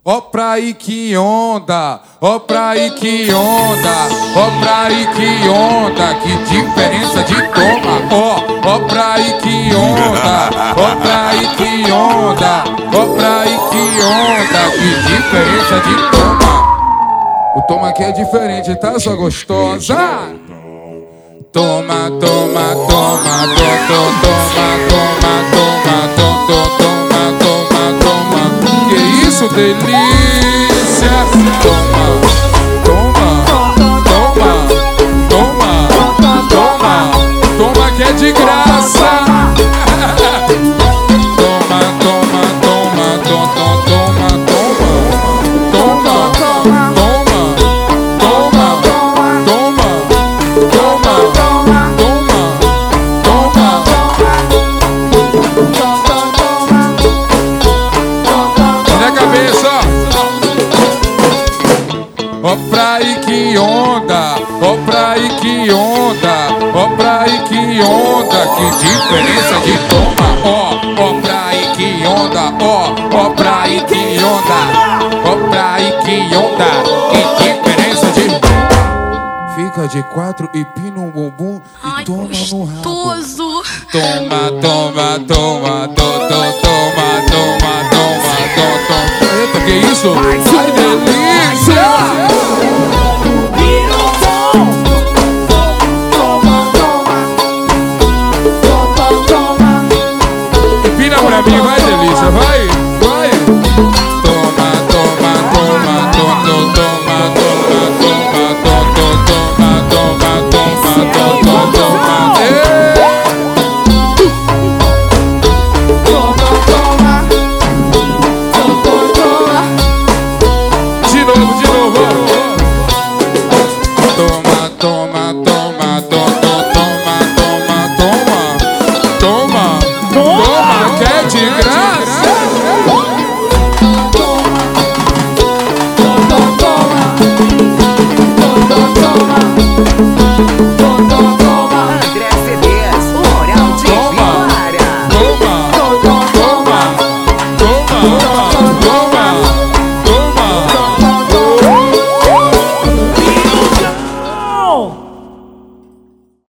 Ó pra aí que onda, ó pra aí que onda, ó pra aí que onda, que diferença de toma. Ó pra aí que onda, ó pra aí que onda, ó pra aí que onda, que diferença de toma. O toma aqui é diferente, tá, sua gostosa? Toma, toma, toma, toma, toma, toma, toma, toma, toma. Que isso, delícia! Toma, toma, toma, toma, toma, toma que é de graça. Toma, toma, toma, toma, toma, toma, toma, toma, toma, toma, toma, ó pra aí que onda, ó pra aí que onda, ó pra aí que onda, que diferença de toma. Ó pra aí que onda, ó pra aí que onda, ó pra aí que onda, que diferença de. Fica de quatro e pina o bumbum e ai, toma gostoso. no rabo. Toma, toma, toma, toma, toma, toma, toma, toma. Eita, que isso? Ai, delícia! Empina pra mim, vai, delícia, vai, vai. Toma, toma, toma, toma, toma, toma, toma, toma, toma, toma, toma, toma. De novo, de novo. Toma, toma, toma, toma, toma, toma, toma, toma, que é de graça.